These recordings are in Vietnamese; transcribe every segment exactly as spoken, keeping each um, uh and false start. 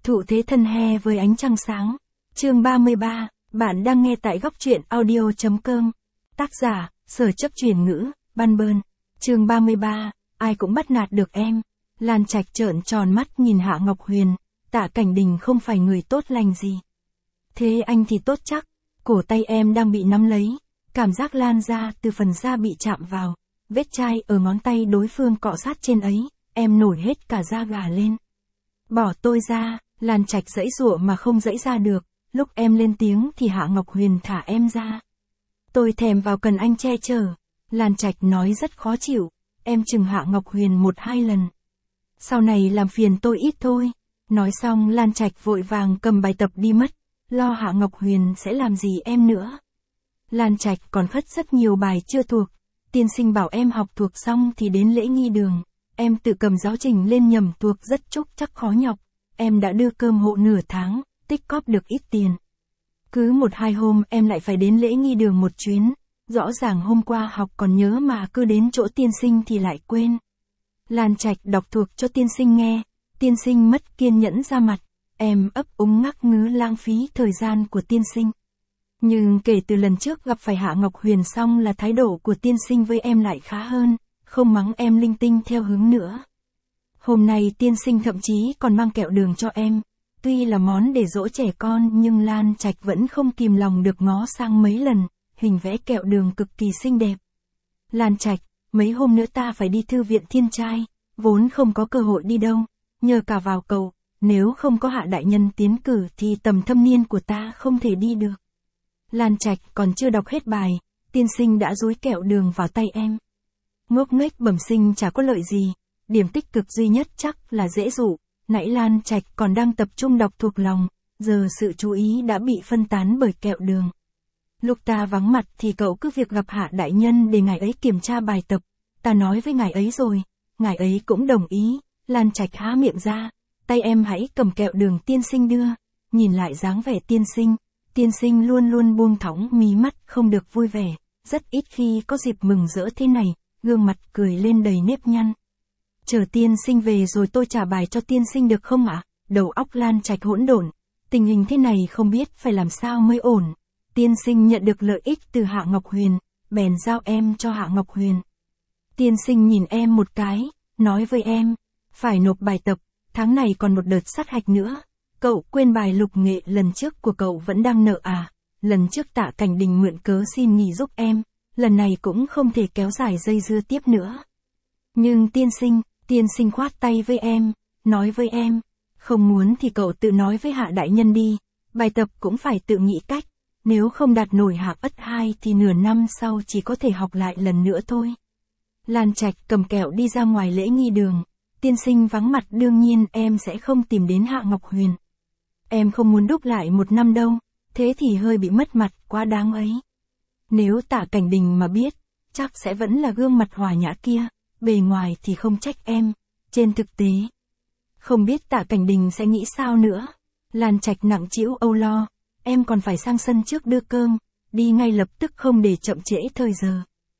Thụ thế thân he với ánh trăng sáng. Chương ba mươi ba, bạn đang nghe tại góc truyện audio chấm com. Tác giả, Sở Chấp Truyền Ngữ, Ban Bơn. Chương ba mươi ba, ai cũng bắt nạt được em. Lan Trạch trợn tròn mắt nhìn Hạ Ngọc Huyền, Tạ Cảnh Đình không phải người tốt lành gì. Thế anh thì tốt chắc, cổ tay em đang bị nắm lấy, cảm giác lan ra từ phần da bị chạm vào, vết chai ở ngón tay đối phương cọ sát trên ấy, em nổi hết cả da gà lên. Bỏ tôi ra, Lan Trạch giãy giụa mà không giãy ra được, lúc em lên tiếng thì Hạ Ngọc Huyền thả em ra. Tôi thèm vào cần anh che chở, Lan Trạch nói rất khó chịu, em chừng Hạ Ngọc Huyền một hai lần. Sau này làm phiền tôi ít thôi. Nói xong Lan Trạch vội vàng cầm bài tập đi mất, lo Hạ Ngọc Huyền sẽ làm gì em nữa. Lan Trạch còn khất rất nhiều bài chưa thuộc, tiên sinh bảo em học thuộc xong thì đến lễ nghi đường, em tự cầm giáo trình lên nhẩm thuộc rất chúc chắc khó nhọc, em đã đưa cơm hộ nửa tháng, tích cóp được ít tiền. Cứ một hai hôm em lại phải đến lễ nghi đường một chuyến, rõ ràng hôm qua học còn nhớ mà cứ đến chỗ tiên sinh thì lại quên. Lan Trạch đọc thuộc cho tiên sinh nghe, tiên sinh mất kiên nhẫn ra mặt, em ấp úng ngắc ngứ lãng phí thời gian của tiên sinh. Nhưng kể từ lần trước gặp phải Hạ Ngọc Huyền xong là thái độ của tiên sinh với em lại khá hơn, không mắng em linh tinh theo hướng nữa. Hôm nay tiên sinh thậm chí còn mang kẹo đường cho em, tuy là món để dỗ trẻ con nhưng Lan Trạch vẫn không kìm lòng được ngó sang mấy lần, hình vẽ kẹo đường cực kỳ xinh đẹp. Lan Trạch, mấy hôm nữa ta phải đi thư viện Thiên Trai, vốn không có cơ hội đi đâu, nhờ cả vào cậu, nếu không có Hạ đại nhân tiến cử thì tầm thâm niên của ta không thể đi được. Lan Trạch còn chưa đọc hết bài, tiên sinh đã dúi kẹo đường vào tay em. Ngốc nghếch bẩm sinh chả có lợi gì, điểm tích cực duy nhất chắc là dễ dụ, nãy Lan Trạch còn đang tập trung đọc thuộc lòng, giờ sự chú ý đã bị phân tán bởi kẹo đường. Lúc ta vắng mặt thì cậu cứ việc gặp Hạ đại nhân để ngài ấy kiểm tra bài tập, ta nói với ngài ấy rồi, ngài ấy cũng đồng ý. Lan Trạch há miệng ra, tay em hãy cầm kẹo đường tiên sinh đưa, nhìn lại dáng vẻ tiên sinh, tiên sinh luôn luôn buông thõng mí mắt không được vui vẻ, rất ít khi có dịp mừng rỡ thế này, gương mặt cười lên đầy nếp nhăn. Chờ tiên sinh về rồi tôi trả bài cho tiên sinh được không ạ? Đầu óc Lan Trạch hỗn độn, tình hình thế này không biết phải làm sao mới ổn. Tiên sinh nhận được lợi ích từ Hạ Ngọc Huyền, bèn giao em cho Hạ Ngọc Huyền. Tiên sinh nhìn em một cái, nói với em, phải nộp bài tập, tháng này còn một đợt sát hạch nữa. Cậu quên bài lục nghệ lần trước của cậu vẫn đang nợ à? Lần trước Tạ Cảnh Đình mượn cớ xin nghỉ giúp em, lần này cũng không thể kéo dài dây dưa tiếp nữa. Nhưng tiên sinh, tiên sinh khoát tay với em, nói với em, không muốn thì cậu tự nói với Hạ đại nhân đi, bài tập cũng phải tự nghĩ cách, nếu không đạt nổi hạng ất hai thì nửa năm sau chỉ có thể học lại lần nữa thôi. Lan Trạch cầm kẹo đi ra ngoài lễ nghi đường, tiên sinh vắng mặt đương nhiên em sẽ không tìm đến Hạ Ngọc Huyền. Em không muốn đúc lại một năm đâu, thế thì hơi bị mất mặt quá đáng ấy. Nếu Tạ Cảnh Đình mà biết, chắc sẽ vẫn là gương mặt hòa nhã kia, bề ngoài thì không trách em, trên thực tế. Không biết Tạ Cảnh Đình sẽ nghĩ sao nữa. Lan Trạch nặng trĩu âu lo, em còn phải sang sân trước đưa cơm, đi ngay lập tức không để chậm trễ thời giờ.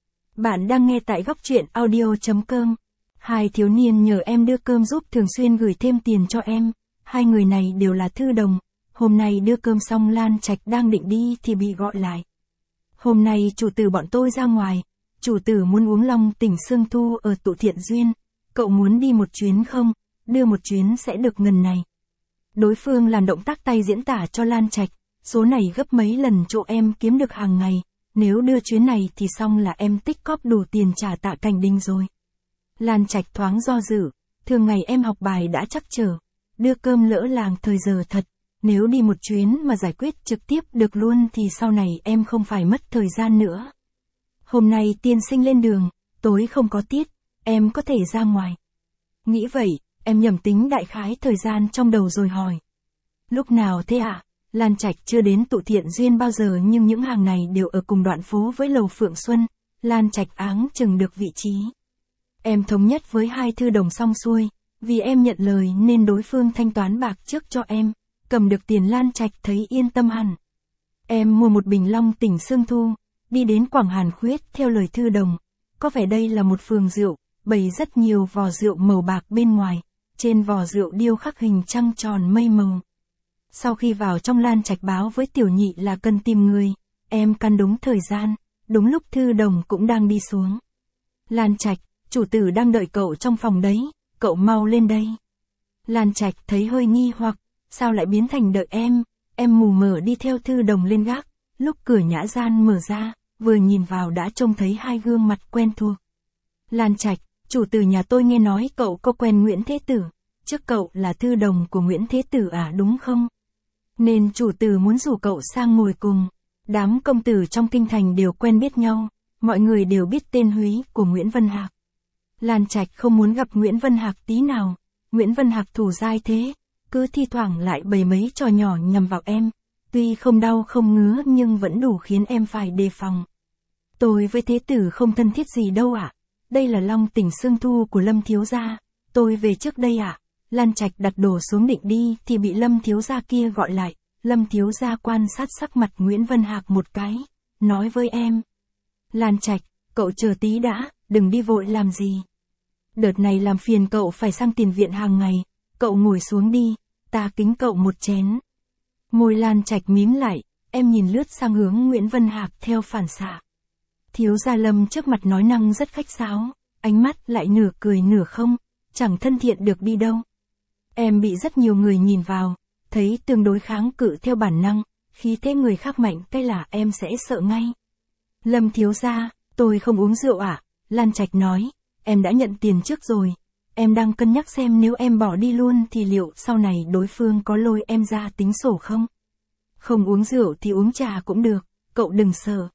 Bạn đang nghe tại góc truyện audio chấm com. Hai thiếu niên nhờ em đưa cơm giúp thường xuyên gửi thêm tiền cho em, hai người này đều là thư đồng, hôm nay đưa cơm xong Lan Trạch đang định đi thì bị gọi lại. Hôm nay chủ tử bọn tôi ra ngoài, chủ tử muốn uống long tỉnh Sương Thu ở tụ Thiện Duyên, cậu muốn đi một chuyến không, đưa một chuyến sẽ được ngần này. Đối phương làm động tác tay diễn tả cho Lan Trạch, số này gấp mấy lần chỗ em kiếm được hàng ngày, nếu đưa chuyến này thì xong là em tích cóp đủ tiền trả Tạ Cảnh Đình rồi. Lan Trạch thoáng do dự, thường ngày em học bài đã chắc trở, đưa cơm lỡ làng thời giờ thật, nếu đi một chuyến mà giải quyết trực tiếp được luôn thì sau này em không phải mất thời gian nữa. Hôm nay tiên sinh lên đường, tối không có tiết, em có thể ra ngoài. Nghĩ vậy, em nhẩm tính đại khái thời gian trong đầu rồi hỏi. Lúc nào thế ạ? À? Lan Trạch chưa đến tụ Thiện Duyên bao giờ nhưng những hàng này đều ở cùng đoạn phố với lầu Phượng Xuân, Lan Trạch áng chừng được vị trí. Em thống nhất với hai thư đồng xong xuôi, vì em nhận lời nên đối phương thanh toán bạc trước cho em, cầm được tiền Lan Trạch thấy yên tâm hẳn. Em mua một bình long tỉnh Sương Thu, đi đến Quảng Hàn Khuyết theo lời thư đồng, có vẻ đây là một phường rượu, bày rất nhiều vò rượu màu bạc bên ngoài, trên vò rượu điêu khắc hình trăng tròn mây màu. Sau khi vào trong, Lan Trạch báo với Tiểu Nhị là cần tìm người, em căn đúng thời gian, đúng lúc Thư Đồng cũng đang đi xuống. Lan Trạch, chủ tử đang đợi cậu trong phòng đấy, cậu mau lên đây. Lan Trạch thấy hơi nghi hoặc, sao lại biến thành đợi em, em mù mờ đi theo Thư Đồng lên gác, lúc cửa nhã gian mở ra, vừa nhìn vào đã trông thấy hai gương mặt quen thuộc. Lan Trạch, chủ tử nhà tôi nghe nói cậu có quen Nguyễn Thế Tử, trước cậu là Thư Đồng của Nguyễn Thế Tử à đúng không? Nên chủ tử muốn rủ cậu sang ngồi cùng. Đám công tử trong kinh thành đều quen biết nhau, mọi người đều biết tên húy của Nguyễn Vân Hạc. Lan Trạch không muốn gặp Nguyễn Vân Hạc tí nào, Nguyễn Vân Hạc thủ dai thế, cứ thi thoảng lại bày mấy trò nhỏ nhằm vào em, tuy không đau không ngứa nhưng vẫn đủ khiến em phải đề phòng. Tôi với Thế Tử không thân thiết gì đâu ạ, đây là Long Tỉnh Sương Thu của Lâm thiếu gia, tôi về trước đây ạ. Lan Trạch đặt đồ xuống định đi thì bị Lâm thiếu gia kia gọi lại. Lâm thiếu gia quan sát sắc mặt Nguyễn Vân Hạc một cái, nói với em. Lan Trạch, cậu chờ tí đã, đừng đi vội làm gì. Đợt này làm phiền cậu phải sang tiền viện hàng ngày, cậu ngồi xuống đi, ta kính cậu một chén. Môi Lan Trạch mím lại, em nhìn lướt sang hướng Nguyễn Vân Hạc theo phản xạ. Thiếu gia Lâm trước mặt nói năng rất khách sáo, ánh mắt lại nửa cười nửa không, chẳng thân thiện được đi đâu. Em bị rất nhiều người nhìn vào, thấy tương đối kháng cự theo bản năng, khí thế người khác mạnh cái là em sẽ sợ ngay. Lâm thiếu gia, tôi không uống rượu ạ, à? Lan Trạch nói, em đã nhận tiền trước rồi, em đang cân nhắc xem nếu em bỏ đi luôn thì liệu sau này đối phương có lôi em ra tính sổ không? Không uống rượu thì uống trà cũng được, cậu đừng sợ.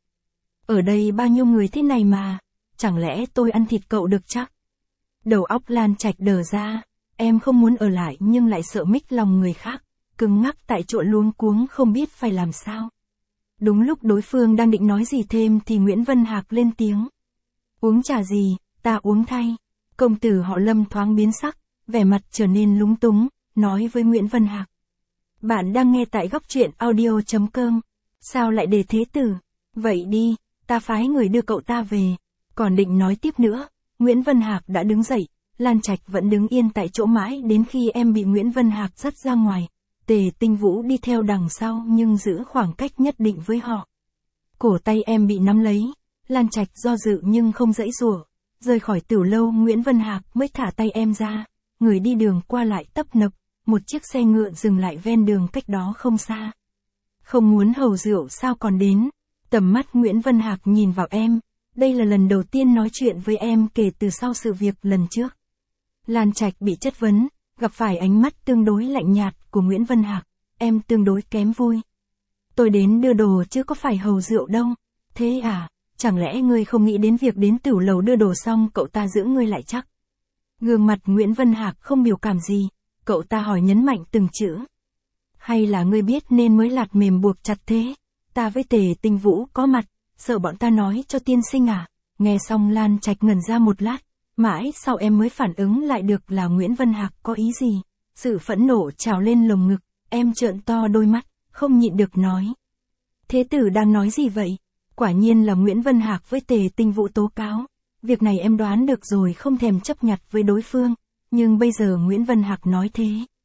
Ở đây bao nhiêu người thế này mà, chẳng lẽ tôi ăn thịt cậu được chắc? Đầu óc Lan Trạch đờ ra, em không muốn ở lại nhưng lại sợ mích lòng người khác, cứng ngắc tại chỗ luống cuống không biết phải làm sao. Đúng lúc đối phương đang định nói gì thêm thì Nguyễn Vân Hạc lên tiếng. Uống trà gì, ta uống thay. Công tử họ Lâm thoáng biến sắc, vẻ mặt trở nên lúng túng, nói với Nguyễn Vân Hạc. Bạn đang nghe tại góc truyện audio chấm com. Sao lại để Thế Tử? Vậy đi, ta phái người đưa cậu ta về. Còn định nói tiếp nữa, Nguyễn Vân Hạc đã đứng dậy, Lan Trạch vẫn đứng yên tại chỗ mãi đến khi em bị Nguyễn Vân Hạc dắt ra ngoài. Tề Tinh Vũ đi theo đằng sau nhưng giữ khoảng cách nhất định với họ. Cổ tay em bị nắm lấy, Lan Trạch do dự nhưng không giãy giụa. Rời khỏi Tiểu Lâu Nguyễn Vân Hạc mới thả tay em ra, người đi đường qua lại tấp nập, một chiếc xe ngựa dừng lại ven đường cách đó không xa. Không muốn hầu rượu sao còn đến, tầm mắt Nguyễn Vân Hạc nhìn vào em, đây là lần đầu tiên nói chuyện với em kể từ sau sự việc lần trước. Lan Trạch bị chất vấn, gặp phải ánh mắt tương đối lạnh nhạt của Nguyễn Vân Hạc, em tương đối kém vui. Tôi đến đưa đồ chứ có phải hầu rượu đâu, thế à, chẳng lẽ ngươi không nghĩ đến việc đến Tiểu Lầu đưa đồ xong cậu ta giữ ngươi lại chắc? Gương mặt Nguyễn Vân Hạc không biểu cảm gì, cậu ta hỏi nhấn mạnh từng chữ. Hay là ngươi biết nên mới lạt mềm buộc chặt thế, ta với Tề Tinh Vũ có mặt, sợ bọn ta nói cho tiên sinh à? Nghe xong Lan Trạch ngẩn ra một lát, mãi sau em mới phản ứng lại được là Nguyễn Vân Hạc có ý gì. Sự phẫn nộ trào lên lồng ngực, em trợn to đôi mắt, không nhịn được nói. Thế tử đang nói gì vậy? Quả nhiên là Nguyễn Vân Hạc với Tề Tinh Vũ tố cáo. Việc này em đoán được rồi, không thèm chấp nhặt với đối phương, nhưng bây giờ Nguyễn Vân Hạc nói thế.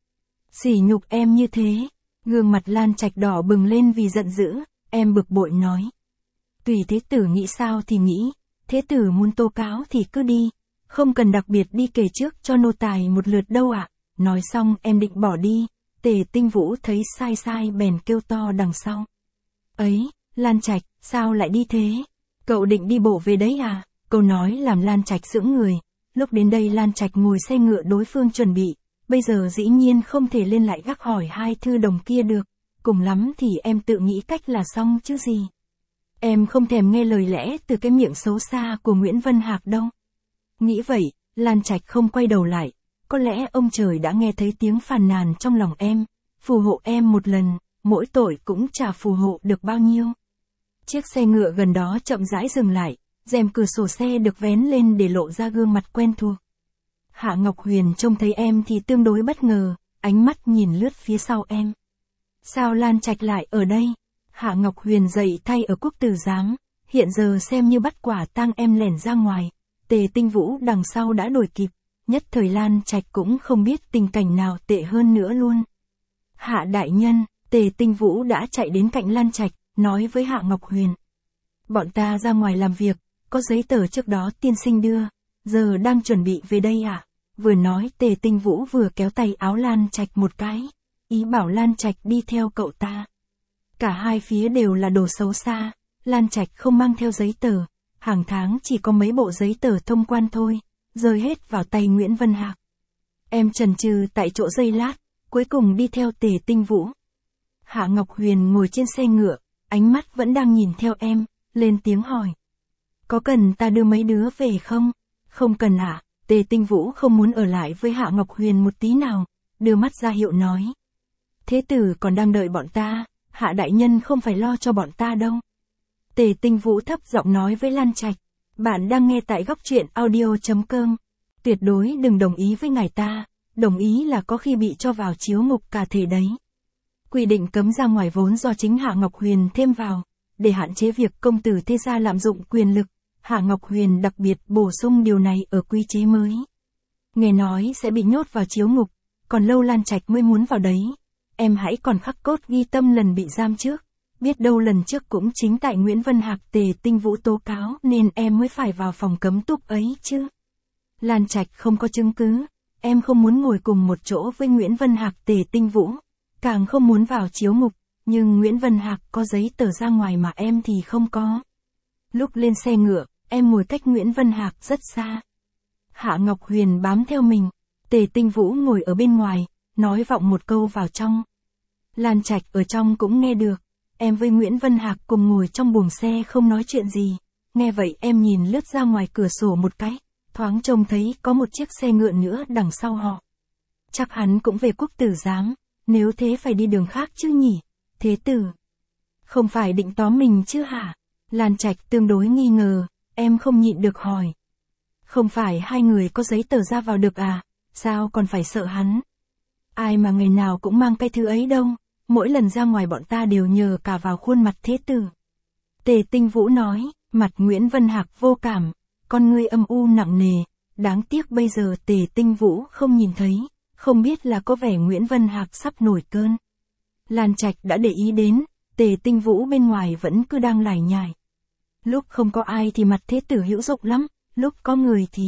Sỉ nhục em như thế. Gương mặt Lan Trạch đỏ bừng lên vì giận dữ, em bực bội nói. Tùy thế tử nghĩ sao thì nghĩ, thế tử muốn tố cáo thì cứ đi, không cần đặc biệt đi kể trước cho nô tài một lượt đâu ạ. Nói xong em định bỏ đi, Tề Tinh Vũ thấy sai sai bèn kêu to đằng sau. Ấy, Lan Trạch, sao lại đi thế? Cậu định đi bộ về đấy à? Câu nói làm Lan Trạch sững người, lúc đến đây Lan Trạch ngồi xe ngựa đối phương chuẩn bị, bây giờ dĩ nhiên không thể lên lại gác hỏi hai thư đồng kia được, cùng lắm thì em tự nghĩ cách là xong chứ gì. Em không thèm nghe lời lẽ từ cái miệng xấu xa của Nguyễn Vân Hạc đâu. Nghĩ vậy, Lan Trạch không quay đầu lại, có lẽ ông trời đã nghe thấy tiếng phàn nàn trong lòng em, phù hộ em một lần, mỗi tội cũng chả phù hộ được bao nhiêu. Chiếc xe ngựa gần đó chậm rãi dừng lại, rèm cửa sổ xe được vén lên để lộ ra gương mặt quen thuộc. Hạ Ngọc Huyền trông thấy em thì tương đối bất ngờ, ánh mắt nhìn lướt phía sau em. Sao Lan Trạch lại ở đây? Hạ Ngọc Huyền dậy thay ở quốc tử giám, hiện giờ xem như bắt quả tang em lẻn ra ngoài. Tề Tinh Vũ đằng sau đã đuổi kịp, nhất thời Lan Trạch cũng không biết tình cảnh nào tệ hơn nữa luôn. Hạ đại nhân, Tề Tinh Vũ đã chạy đến cạnh Lan Trạch, nói với Hạ Ngọc Huyền. Bọn ta ra ngoài làm việc, có giấy tờ trước đó tiên sinh đưa, giờ đang chuẩn bị về đây à? Vừa nói Tề Tinh Vũ vừa kéo tay áo Lan Trạch một cái, ý bảo Lan Trạch đi theo cậu ta. Cả hai phía đều là đồ xấu xa, Lan Trạch không mang theo giấy tờ, hàng tháng chỉ có mấy bộ giấy tờ thông quan thôi, rơi hết vào tay Nguyễn Vân Hạc. Em chần chừ tại chỗ giây lát, cuối cùng đi theo Tề Tinh Vũ. Hạ Ngọc Huyền ngồi trên xe ngựa, ánh mắt vẫn đang nhìn theo em, lên tiếng hỏi. Có cần ta đưa mấy đứa về không? Không cần ạ, à? Tề Tinh Vũ không muốn ở lại với Hạ Ngọc Huyền một tí nào, đưa mắt ra hiệu nói. Thế tử còn đang đợi bọn ta, Hạ đại nhân không phải lo cho bọn ta đâu. Tề Tinh Vũ thấp giọng nói với Lan Trạch. Bạn đang nghe tại góc truyện audio chấm com. Tuyệt đối đừng đồng ý với ngài ta, đồng ý là có khi bị cho vào chiếu ngục cả thể đấy. Quy định cấm ra ngoài vốn do chính Hạ Ngọc Huyền thêm vào, để hạn chế việc công tử thế gia lạm dụng quyền lực, Hạ Ngọc Huyền đặc biệt bổ sung điều này ở quy chế mới. Nghe nói sẽ bị nhốt vào chiếu ngục, còn lâu Lan Trạch mới muốn vào đấy. Em hãy còn khắc cốt ghi tâm lần bị giam trước, biết đâu lần trước cũng chính tại Nguyễn Vân Hạc Tề Tinh Vũ tố cáo nên em mới phải vào phòng cấm túc ấy chứ. Lan Trạch không có chứng cứ, em không muốn ngồi cùng một chỗ với Nguyễn Vân Hạc Tề Tinh Vũ, càng không muốn vào chiếu ngục, nhưng Nguyễn Vân Hạc có giấy tờ ra ngoài mà em thì không có. Lúc lên xe ngựa, em ngồi cách Nguyễn Vân Hạc rất xa. Hạ Ngọc Huyền bám theo mình, Tề Tinh Vũ ngồi ở bên ngoài, nói vọng một câu vào trong. Lan Trạch ở trong cũng nghe được, em với Nguyễn Vân Hạc cùng ngồi trong buồng xe không nói chuyện gì, nghe vậy em nhìn lướt ra ngoài cửa sổ một cái, thoáng trông thấy có một chiếc xe ngựa nữa đằng sau họ. Chắc hắn cũng về quốc tử giám, nếu thế phải đi đường khác chứ nhỉ, thế tử. Không phải định tóm mình chứ hả? Lan Trạch tương đối nghi ngờ, em không nhịn được hỏi. Không phải hai người có giấy tờ ra vào được à, sao còn phải sợ hắn? Ai mà ngày nào cũng mang cái thứ ấy đâu, mỗi lần ra ngoài bọn ta đều nhờ cả vào khuôn mặt thế tử. Tề Tinh Vũ nói, mặt Nguyễn Vân Hạc vô cảm, con ngươi âm u nặng nề, đáng tiếc bây giờ Tề Tinh Vũ không nhìn thấy, không biết là có vẻ Nguyễn Vân Hạc sắp nổi cơn. Lan Trạch đã để ý đến, Tề Tinh Vũ bên ngoài vẫn cứ đang lải nhải. Lúc không có ai thì mặt thế tử hữu dụng lắm, lúc có người thì...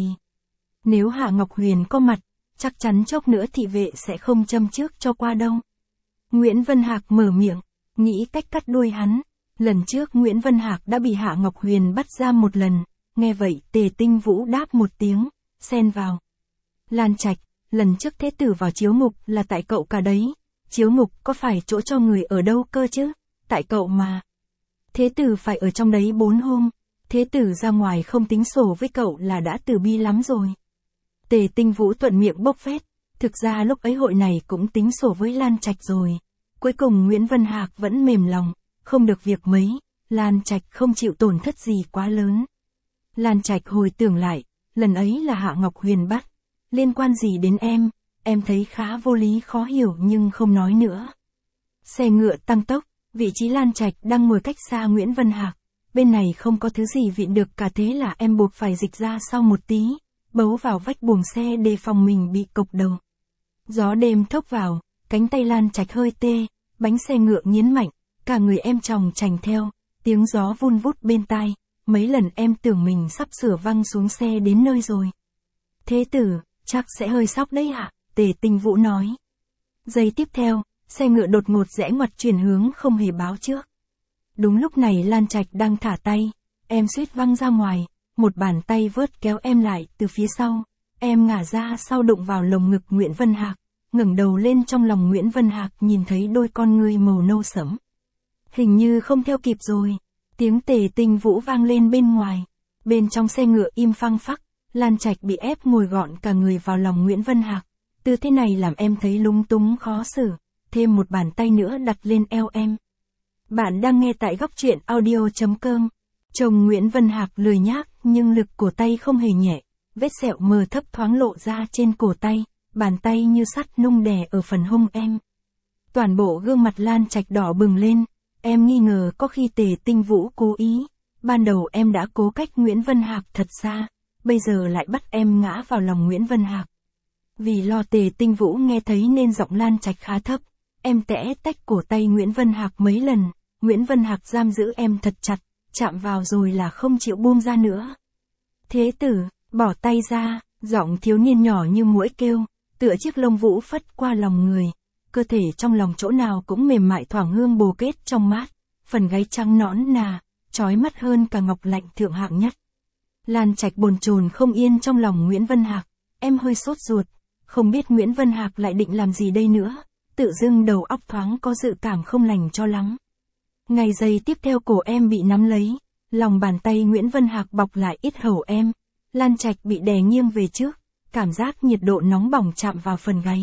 Nếu Hạ Ngọc Huyền có mặt, chắc chắn chốc nữa thị vệ sẽ không châm trước cho qua đâu. Nguyễn Vân Hạc mở miệng, nghĩ cách cắt đuôi hắn. Lần trước Nguyễn Vân Hạc đã bị Hạ Ngọc Huyền bắt giam một lần, nghe vậy Tề Tinh Vũ đáp một tiếng, xen vào. Lan Trạch, lần trước thế tử vào chiếu ngục là tại cậu cả đấy, chiếu ngục có phải chỗ cho người ở đâu cơ chứ, tại cậu mà. Thế tử phải ở trong đấy bốn hôm, thế tử ra ngoài không tính sổ với cậu là đã từ bi lắm rồi. Tề Tinh Vũ thuận miệng bốc phét, thực ra lúc ấy hội này cũng tính sổ với Lan Trạch rồi. Cuối cùng Nguyễn Vân Hạc vẫn mềm lòng, không được việc mấy, Lan Trạch không chịu tổn thất gì quá lớn. Lan Trạch hồi tưởng lại, lần ấy là Hạ Ngọc Huyền bắt, liên quan gì đến em, em thấy khá vô lý khó hiểu nhưng không nói nữa. Xe ngựa tăng tốc, vị trí Lan Trạch đang ngồi cách xa Nguyễn Vân Hạc, bên này không có thứ gì vịn được cả thế là em buộc phải dịch ra sau một tí, bấu vào vách buồng xe đề phòng mình bị cộc đầu. Gió đêm thốc vào, cánh tay Lan Trạch hơi tê, bánh xe ngựa nghiến mạnh, cả người em chòng chành theo, tiếng gió vun vút bên tai, mấy lần em tưởng mình sắp sửa văng xuống xe đến nơi rồi. Thế tử, chắc sẽ hơi sốc đấy ạ, Tề Tinh Vũ nói. Giây tiếp theo, xe ngựa đột ngột rẽ ngoặt chuyển hướng không hề báo trước. Đúng lúc này Lan Trạch đang thả tay, em suýt văng ra ngoài, một bàn tay vớt kéo em lại từ phía sau, em ngả ra sau đụng vào lồng ngực Nguyễn Vân Hạc, ngẩng đầu lên trong lòng Nguyễn Vân Hạc nhìn thấy đôi con ngươi màu nâu sẫm. Hình như không theo kịp rồi, tiếng Tề Tinh Vũ vang lên bên ngoài, bên trong xe ngựa im phăng phắc, Lan Trạch bị ép ngồi gọn cả người vào lòng Nguyễn Vân Hạc, tư thế này làm em thấy lung túng khó xử, thêm một bàn tay nữa đặt lên eo em. Bạn đang nghe tại góc truyện audio chấm com. Chồng Nguyễn Vân Hạc lười nhác nhưng lực cổ tay không hề nhẹ, vết sẹo mờ thấp thoáng lộ ra trên cổ tay, bàn tay như sắt nung đè ở phần hông em. Toàn bộ gương mặt Lan Trạch đỏ bừng lên, em nghi ngờ có khi Tề Tinh Vũ cố ý, ban đầu em đã cố cách Nguyễn Vân Hạc thật xa, bây giờ lại bắt em ngã vào lòng Nguyễn Vân Hạc. Vì lo Tề Tinh Vũ nghe thấy nên giọng Lan Trạch khá thấp, em tẽ tách cổ tay Nguyễn Vân Hạc mấy lần, Nguyễn Vân Hạc giam giữ em thật chặt, chạm vào rồi là không chịu buông ra nữa. Thế tử, bỏ tay ra, giọng thiếu niên nhỏ như muỗi kêu, tựa chiếc lông vũ phất qua lòng người, cơ thể trong lòng chỗ nào cũng mềm mại thoảng hương bồ kết trong mát, phần gáy trắng nõn nà, chói mắt hơn cả ngọc lạnh thượng hạng nhất. Lan Trạch bồn chồn không yên trong lòng Nguyễn Vân Hạc, em hơi sốt ruột, không biết Nguyễn Vân Hạc lại định làm gì đây nữa, tự dưng đầu óc thoáng có dự cảm không lành cho lắm. Ngày giây tiếp theo cổ em bị nắm lấy, lòng bàn tay Nguyễn Vân Hạc bọc lại yết hầu em, Lan Trạch bị đè nghiêng về trước, cảm giác nhiệt độ nóng bỏng chạm vào phần gáy.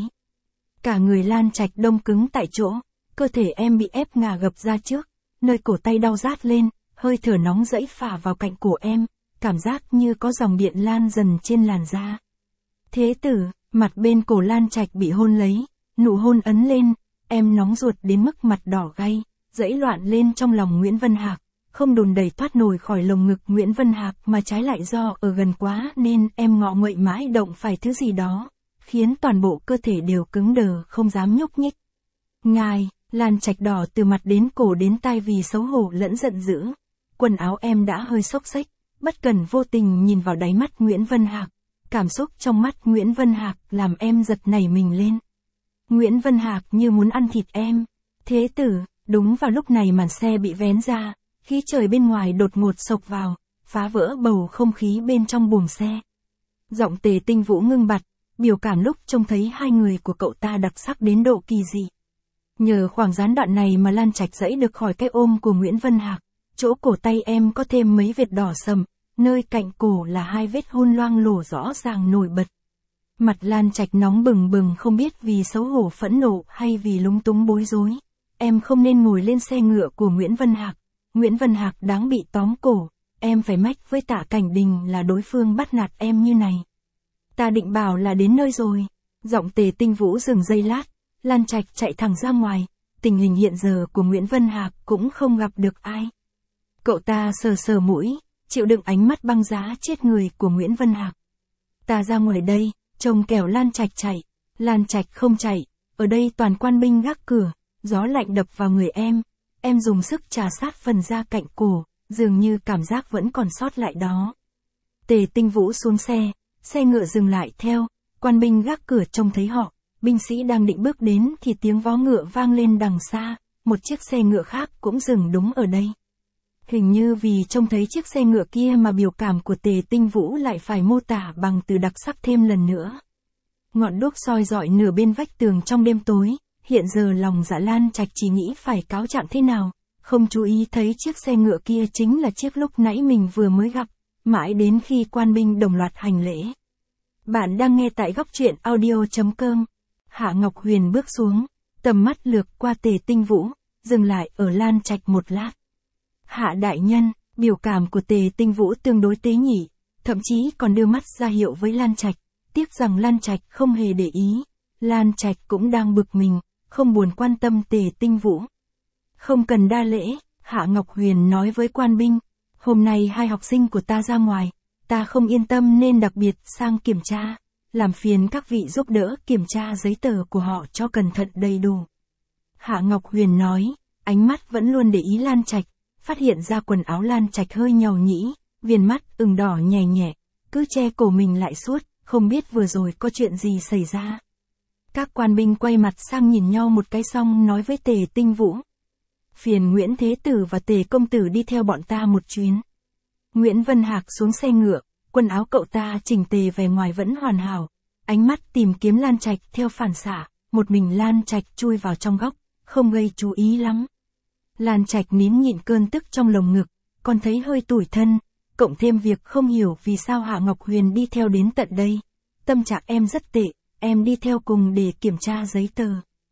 Cả người Lan Trạch đông cứng tại chỗ, cơ thể em bị ép ngả gập ra trước, nơi cổ tay đau rát lên, hơi thở nóng rẫy phả vào cạnh cổ em, cảm giác như có dòng điện lan dần trên làn da. Thế tử, mặt bên cổ Lan Trạch bị hôn lấy, nụ hôn ấn lên, em nóng ruột đến mức mặt đỏ gay, dẫy loạn lên trong lòng Nguyễn Vân Hạc, không đùn đẩy thoát nổi khỏi lồng ngực Nguyễn Vân Hạc mà trái lại do ở gần quá nên em ngọ nguậy mãi động phải thứ gì đó, khiến toàn bộ cơ thể đều cứng đờ không dám nhúc nhích. Ngài, Lan Trạch đỏ từ mặt đến cổ đến tai vì xấu hổ lẫn giận dữ, quần áo em đã hơi xốc xếch, bất cần vô tình nhìn vào đáy mắt Nguyễn Vân Hạc, cảm xúc trong mắt Nguyễn Vân Hạc làm em giật nảy mình lên. Nguyễn Vân Hạc như muốn ăn thịt em. Thế tử, đúng vào lúc này màn xe bị vén ra, khí trời bên ngoài đột ngột sộc vào, phá vỡ bầu không khí bên trong buồng xe. Giọng Tề Tinh Vũ ngưng bặt, biểu cảm lúc trông thấy hai người của cậu ta đặc sắc đến độ kỳ dị. Nhờ khoảng gián đoạn này mà Lan Trạch dẫy được khỏi cái ôm của Nguyễn Vân Hạc, chỗ cổ tay em có thêm mấy vệt đỏ sầm, nơi cạnh cổ là hai vết hôn loang lổ rõ ràng nổi bật. Mặt Lan Trạch nóng bừng bừng không biết vì xấu hổ phẫn nộ hay vì lúng túng bối rối. Em không nên ngồi lên xe ngựa của Nguyễn Vân Hạc. Nguyễn Vân Hạc đáng bị tóm cổ, em phải mách với Tạ Cảnh Đình là đối phương bắt nạt em như này. Ta định bảo là đến nơi rồi. Giọng Tề Tinh Vũ dừng giây lát, Lan Trạch chạy thẳng ra ngoài, tình hình hiện giờ của Nguyễn Vân Hạc cũng không gặp được ai. Cậu ta sờ sờ mũi, chịu đựng ánh mắt băng giá chết người của Nguyễn Vân Hạc. Ta ra ngoài đây, trông kẻo Lan Trạch chạy. Lan Trạch không chạy, ở đây toàn quan binh gác cửa, gió lạnh đập vào người em, em dùng sức trà sát phần da cạnh cổ, dường như cảm giác vẫn còn sót lại đó. Tề Tinh Vũ xuống xe, xe ngựa dừng lại theo, quan binh gác cửa trông thấy họ, binh sĩ đang định bước đến thì tiếng vó ngựa vang lên đằng xa, một chiếc xe ngựa khác cũng dừng đúng ở đây. Hình như vì trông thấy chiếc xe ngựa kia mà biểu cảm của Tề Tinh Vũ lại phải mô tả bằng từ đặc sắc thêm lần nữa. Ngọn đuốc soi rọi nửa bên vách tường trong đêm tối, hiện giờ lòng dạ Lan Trạch chỉ nghĩ phải cáo trạng thế nào, không chú ý thấy chiếc xe ngựa kia chính là chiếc lúc nãy mình vừa mới gặp, mãi đến khi quan binh đồng loạt hành lễ. Bạn đang nghe tại góc truyện audio chấm com. Hạ Ngọc Huyền bước xuống, tầm mắt lược qua Tề Tinh Vũ, dừng lại ở Lan Trạch một lát. Hạ đại nhân, biểu cảm của Tề Tinh Vũ tương đối tế nhị, thậm chí còn đưa mắt ra hiệu với Lan Trạch, tiếc rằng Lan Trạch không hề để ý. Lan Trạch cũng đang bực mình, không buồn quan tâm Tề Tinh Vũ. Không cần đa lễ, Hạ Ngọc Huyền nói với quan binh, hôm nay hai học sinh của ta ra ngoài, ta không yên tâm nên đặc biệt sang kiểm tra, làm phiền các vị giúp đỡ kiểm tra giấy tờ của họ cho cẩn thận đầy đủ. Hạ Ngọc Huyền nói, ánh mắt vẫn luôn để ý Lan Trạch, phát hiện ra quần áo Lan Trạch hơi nhàu nhĩ, viền mắt ửng đỏ nhè nhẹ, cứ che cổ mình lại suốt, không biết vừa rồi có chuyện gì xảy ra. Các quan binh quay mặt sang nhìn nhau một cái xong nói với Tề Tinh Vũ, phiền Nguyễn Thế Tử và Tề Công Tử đi theo bọn ta một chuyến. Nguyễn Vân Hạc xuống xe ngựa, quần áo cậu ta chỉnh tề vẻ ngoài vẫn hoàn hảo, ánh mắt tìm kiếm Lan Trạch theo phản xạ, một mình Lan Trạch chui vào trong góc, không gây chú ý lắm. Lan Trạch nín nhịn cơn tức trong lồng ngực, còn thấy hơi tủi thân, cộng thêm việc không hiểu vì sao Hạ Ngọc Huyền đi theo đến tận đây. Tâm trạng em rất tệ, em đi theo cùng để kiểm tra giấy tờ.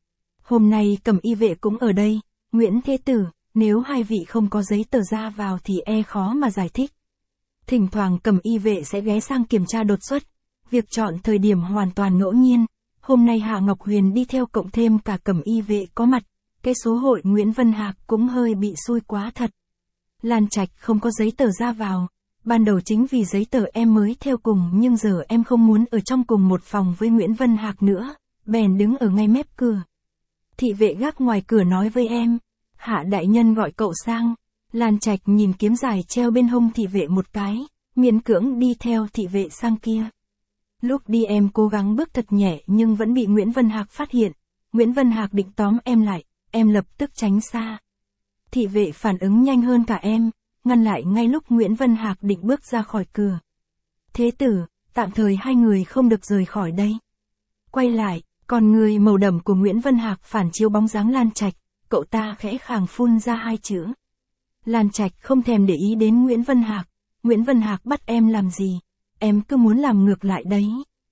Hôm nay Cẩm Y vệ cũng ở đây, Nguyễn Thế Tử, nếu hai vị không có giấy tờ ra vào thì e khó mà giải thích. Thỉnh thoảng Cẩm Y vệ sẽ ghé sang kiểm tra đột xuất, việc chọn thời điểm hoàn toàn ngẫu nhiên. Hôm nay Hạ Ngọc Huyền đi theo cộng thêm cả Cẩm Y vệ có mặt, cái số hội Nguyễn Vân Hạc cũng hơi bị xui quá thật. Lan Trạch không có giấy tờ ra vào, ban đầu chính vì giấy tờ em mới theo cùng nhưng giờ em không muốn ở trong cùng một phòng với Nguyễn Vân Hạc nữa, bèn đứng ở ngay mép cửa. Thị vệ gác ngoài cửa nói với em, Hạ đại nhân gọi cậu sang. Lan Trạch nhìn kiếm dài treo bên hông thị vệ một cái, miễn cưỡng đi theo thị vệ sang kia. Lúc đi em cố gắng bước thật nhẹ nhưng vẫn bị Nguyễn Vân Hạc phát hiện. Nguyễn Vân Hạc định tóm em lại, em lập tức tránh xa. Thị vệ phản ứng nhanh hơn cả em, ngăn lại ngay lúc Nguyễn Vân Hạc định bước ra khỏi cửa. Thế tử, tạm thời hai người không được rời khỏi đây. Quay lại, con người màu đậm của Nguyễn Vân Hạc phản chiếu bóng dáng Lan Trạch, cậu ta khẽ khàng phun ra hai chữ. Lan Trạch không thèm để ý đến Nguyễn Vân Hạc. Nguyễn Vân Hạc bắt em làm gì? Em cứ muốn làm ngược lại đấy.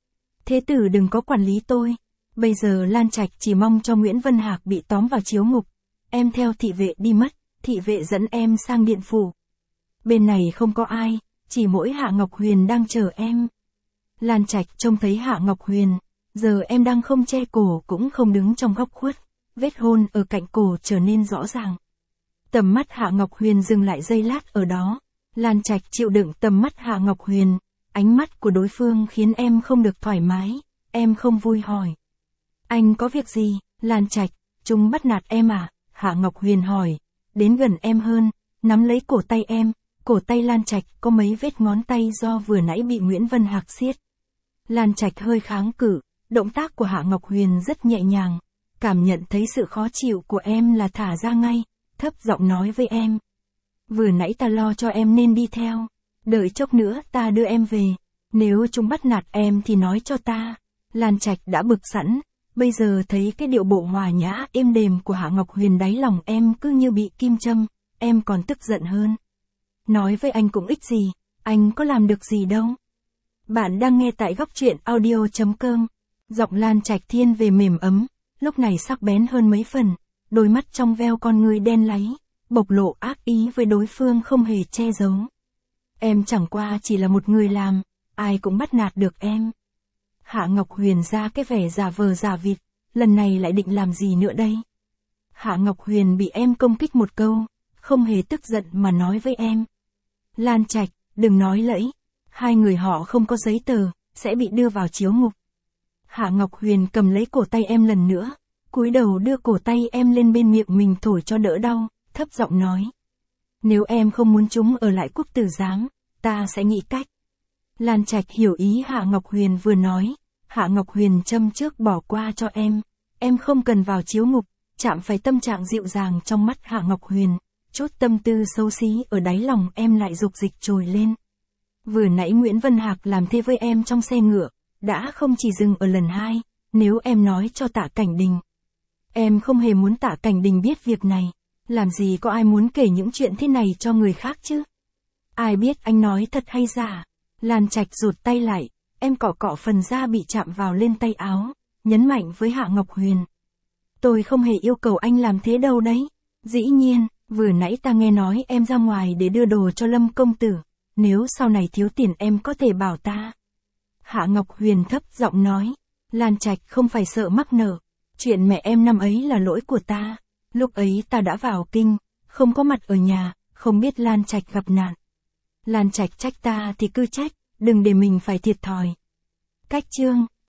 Thế tử đừng có quản lý tôi. Bây giờ Lan Trạch chỉ mong cho Nguyễn Vân Hạc bị tóm vào chiếu ngục. Em theo thị vệ đi mất, thị vệ dẫn em sang điện phủ. Bên này không có ai, chỉ mỗi Hạ Ngọc Huyền đang chờ em. Lan Trạch trông thấy Hạ Ngọc Huyền, giờ em đang không che cổ cũng không đứng trong góc khuất. Vết hôn ở cạnh cổ trở nên rõ ràng. Tầm mắt Hạ Ngọc Huyền dừng lại giây lát ở đó. Lan Trạch chịu đựng tầm mắt Hạ Ngọc Huyền. Ánh mắt của đối phương khiến em không được thoải mái. Em không vui hỏi. Anh có việc gì, Lan Trạch? Chúng bắt nạt em à? Hạ Ngọc Huyền hỏi. Đến gần em hơn, nắm lấy cổ tay em. Cổ tay Lan Trạch có mấy vết ngón tay do vừa nãy bị Nguyễn Vân Hạc siết. Lan Trạch hơi kháng cự. Động tác của Hạ Ngọc Huyền rất nhẹ nhàng. Cảm nhận thấy sự khó chịu của em là thả ra ngay. Thấp giọng nói với em. Vừa nãy ta lo cho em nên đi theo. Đợi chốc nữa ta đưa em về. Nếu chúng bắt nạt em thì nói cho ta. Lan Trạch đã bực sẵn. Bây giờ thấy cái điệu bộ hòa nhã êm đềm của Hạ Ngọc Huyền đáy lòng em cứ như bị kim châm. Em còn tức giận hơn. Nói với anh cũng ích gì. Anh có làm được gì đâu. Bạn đang nghe tại góc truyện audio chấm com. Giọng Lan Trạch thiên về mềm ấm. Lúc này sắc bén hơn mấy phần. Đôi mắt trong veo con người đen láy, bộc lộ ác ý với đối phương không hề che giấu. Em chẳng qua chỉ là một người làm, ai cũng bắt nạt được em. Hạ Ngọc Huyền ra cái vẻ giả vờ giả vịt, lần này lại định làm gì nữa đây? Hạ Ngọc Huyền bị em công kích một câu, không hề tức giận mà nói với em. Lan Trạch, đừng nói lẫy, hai người họ không có giấy tờ, sẽ bị đưa vào chiếu ngục. Hạ Ngọc Huyền cầm lấy cổ tay em lần nữa. Cúi đầu đưa cổ tay em lên bên miệng mình thổi cho đỡ đau, thấp giọng nói. Nếu em không muốn chúng ở lại quốc tử giám, ta sẽ nghĩ cách. Lan Trạch hiểu ý Hạ Ngọc Huyền vừa nói. Hạ Ngọc Huyền châm trước bỏ qua cho em. Em không cần vào chiếu ngục, chạm phải tâm trạng dịu dàng trong mắt Hạ Ngọc Huyền. Chút tâm tư xấu xí ở đáy lòng em lại dục dịch trồi lên. Vừa nãy Nguyễn Vân Hạc làm thế với em trong xe ngựa, đã không chỉ dừng ở lần hai, nếu em nói cho Tạ Cảnh Đình. Em không hề muốn Tạ Cảnh Đình biết việc này. Làm gì có ai muốn kể những chuyện thế này cho người khác chứ? Ai biết anh nói thật hay giả? Lan Trạch rụt tay lại. Em cọ cọ phần da bị chạm vào lên tay áo. Nhấn mạnh với Hạ Ngọc Huyền. Tôi không hề yêu cầu anh làm thế đâu đấy. Dĩ nhiên, vừa nãy ta nghe nói em ra ngoài để đưa đồ cho Lâm công tử. Nếu sau này thiếu tiền em có thể bảo ta. Hạ Ngọc Huyền thấp giọng nói. Lan Trạch không phải sợ mắc nợ. Chuyện mẹ em năm ấy là lỗi của ta. Lúc ấy ta đã vào kinh, không có mặt ở nhà, không biết Lan Trạch gặp nạn. Lan Trạch trách ta thì cứ trách, đừng để mình phải thiệt thòi. Cách chương